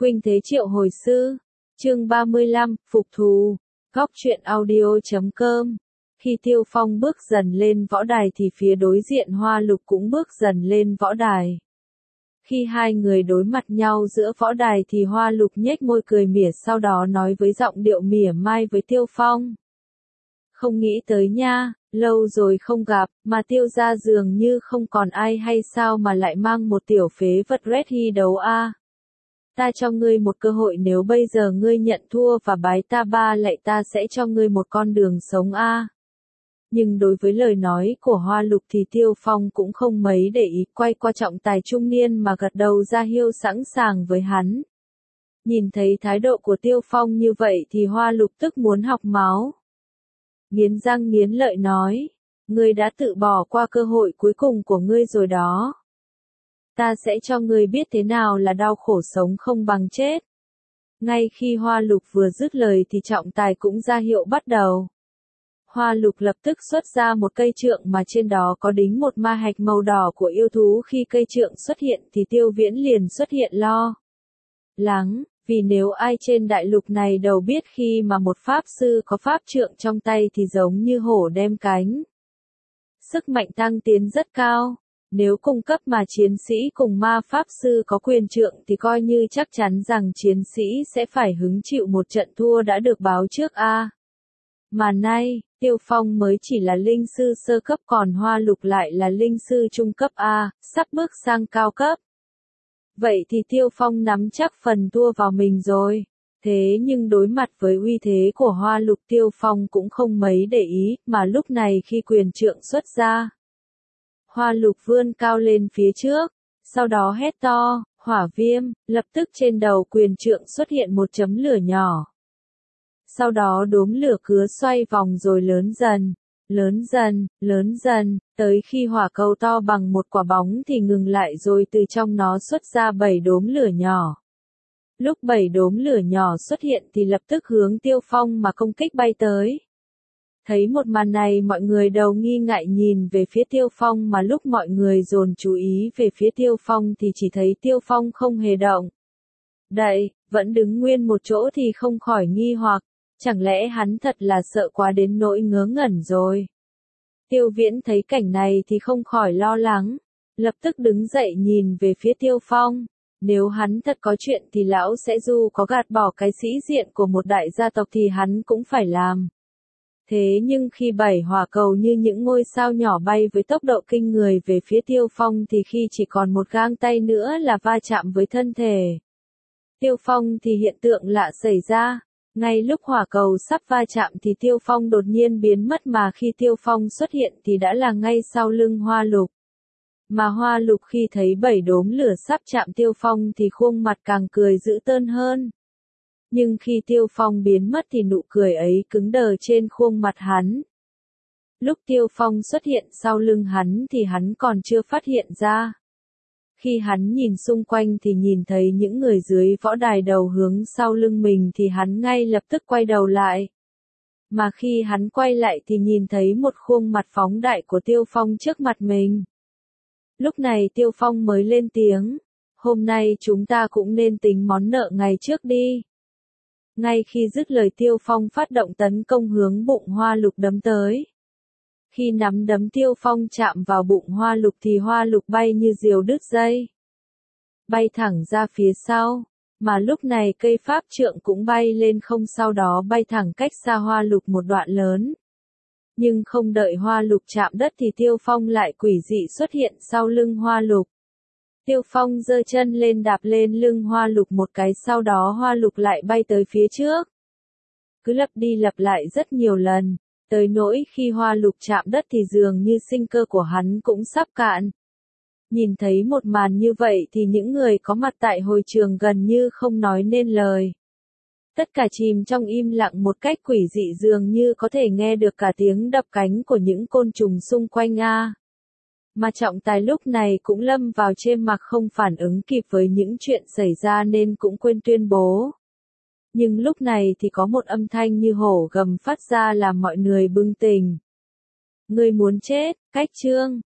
Khuynh Thế Triệu Hồi Sư, chương 35, Phục Thù, Góc truyện audio.com. Khi Tiêu Phong bước dần lên võ đài thì phía đối diện Hoa Lục cũng bước dần lên võ đài. Khi hai người đối mặt nhau giữa võ đài thì Hoa Lục nhếch môi cười mỉa, sau đó nói với giọng điệu mỉa mai với Tiêu Phong. Không nghĩ tới nha, lâu rồi không gặp, mà Tiêu gia dường như không còn ai hay sao mà lại mang một tiểu phế vật Red Hy đấu a. Ta cho ngươi một cơ hội, nếu bây giờ ngươi nhận thua và bái ta ba lạy ta sẽ cho ngươi một con đường sống a. Nhưng đối với lời nói của Hoa Lục thì Tiêu Phong cũng không mấy để ý, quay qua trọng tài trung niên mà gật đầu ra hiệu sẵn sàng với hắn. Nhìn thấy thái độ của Tiêu Phong như vậy thì Hoa Lục tức muốn học máu. Nghiến răng nghiến lợi nói, ngươi đã tự bỏ qua cơ hội cuối cùng của ngươi rồi đó. Ta sẽ cho ngươi biết thế nào là đau khổ sống không bằng chết. Ngay khi Hoa Lục vừa dứt lời thì trọng tài cũng ra hiệu bắt đầu. Hoa Lục lập tức xuất ra một cây trượng mà trên đó có đính một ma hạch màu đỏ của yêu thú. Khi cây trượng xuất hiện thì Tiêu Viễn liền xuất hiện lo lắng, vì nếu ai trên đại lục này đâu biết khi mà một pháp sư có pháp trượng trong tay thì giống như hổ đem cánh. Sức mạnh tăng tiến rất cao. Nếu cung cấp mà chiến sĩ cùng ma pháp sư có quyền trượng thì coi như chắc chắn rằng chiến sĩ sẽ phải hứng chịu một trận thua đã được báo trước a. Mà nay, Tiêu Phong mới chỉ là linh sư sơ cấp còn Hoa Lục lại là linh sư trung cấp a, sắp bước sang cao cấp. Vậy thì Tiêu Phong nắm chắc phần thua vào mình rồi. Thế nhưng đối mặt với uy thế của Hoa Lục, Tiêu Phong cũng không mấy để ý, mà lúc này khi quyền trượng xuất ra, Hoa Lục vươn cao lên phía trước, sau đó hét to, hỏa viêm, lập tức trên đầu quyền trượng xuất hiện một chấm lửa nhỏ. Sau đó đốm lửa cứ xoay vòng rồi lớn dần, tới khi hỏa cầu to bằng một quả bóng thì ngừng lại rồi từ trong nó xuất ra 7 đốm lửa nhỏ. Lúc 7 đốm lửa nhỏ xuất hiện thì lập tức hướng Tiêu Phong mà công kích bay tới. Thấy một màn này mọi người đầu nghi ngại nhìn về phía Tiêu Phong, mà lúc mọi người dồn chú ý về phía Tiêu Phong thì chỉ thấy Tiêu Phong không hề động đậy, vẫn đứng nguyên một chỗ thì không khỏi nghi hoặc, chẳng lẽ hắn thật là sợ quá đến nỗi ngớ ngẩn rồi. Tiêu Viễn thấy cảnh này thì không khỏi lo lắng, lập tức đứng dậy nhìn về phía Tiêu Phong. Nếu hắn thật có chuyện thì lão sẽ dù có gạt bỏ cái sĩ diện của một đại gia tộc thì hắn cũng phải làm. Thế nhưng khi 7 hỏa cầu như những ngôi sao nhỏ bay với tốc độ kinh người về phía Tiêu Phong thì khi chỉ còn một gang tay nữa là va chạm với thân thể Tiêu Phong thì hiện tượng lạ xảy ra. Ngay lúc hỏa cầu sắp va chạm thì Tiêu Phong đột nhiên biến mất, mà khi Tiêu Phong xuất hiện thì đã là ngay sau lưng Hoa Lục. Mà Hoa Lục khi thấy 7 đốm lửa sắp chạm Tiêu Phong thì khuôn mặt càng cười dữ tợn hơn. Nhưng khi Tiêu Phong biến mất thì nụ cười ấy cứng đờ trên khuôn mặt hắn. Lúc Tiêu Phong xuất hiện sau lưng hắn thì hắn còn chưa phát hiện ra. Khi hắn nhìn xung quanh thì nhìn thấy những người dưới võ đài đầu hướng sau lưng mình thì hắn ngay lập tức quay đầu lại. Mà khi hắn quay lại thì nhìn thấy một khuôn mặt phóng đại của Tiêu Phong trước mặt mình. Lúc này Tiêu Phong mới lên tiếng, hôm nay chúng ta cũng nên tính món nợ ngày trước đi. Ngay khi dứt lời Tiêu Phong phát động tấn công hướng bụng Hoa Lục đấm tới. Khi nắm đấm Tiêu Phong chạm vào bụng Hoa Lục thì Hoa Lục bay như diều đứt dây, bay thẳng ra phía sau, mà lúc này cây pháp trượng cũng bay lên không, sau đó bay thẳng cách xa Hoa Lục một đoạn lớn. Nhưng không đợi Hoa Lục chạm đất thì Tiêu Phong lại quỷ dị xuất hiện sau lưng Hoa Lục. Tiêu Phong giơ chân lên đạp lên lưng Hoa Lục một cái, sau đó Hoa Lục lại bay tới phía trước. Cứ lặp đi lặp lại rất nhiều lần, tới nỗi khi Hoa Lục chạm đất thì dường như sinh cơ của hắn cũng sắp cạn. Nhìn thấy một màn như vậy thì những người có mặt tại hội trường gần như không nói nên lời. Tất cả chìm trong im lặng một cách quỷ dị, dường như có thể nghe được cả tiếng đập cánh của những côn trùng xung quanh a. Mà trọng tài lúc này cũng lâm vào trêm mặc, không phản ứng kịp với những chuyện xảy ra nên cũng quên tuyên bố. Nhưng lúc này thì có một âm thanh như hổ gầm phát ra làm mọi người bừng tỉnh. Ngươi muốn chết, cách chương.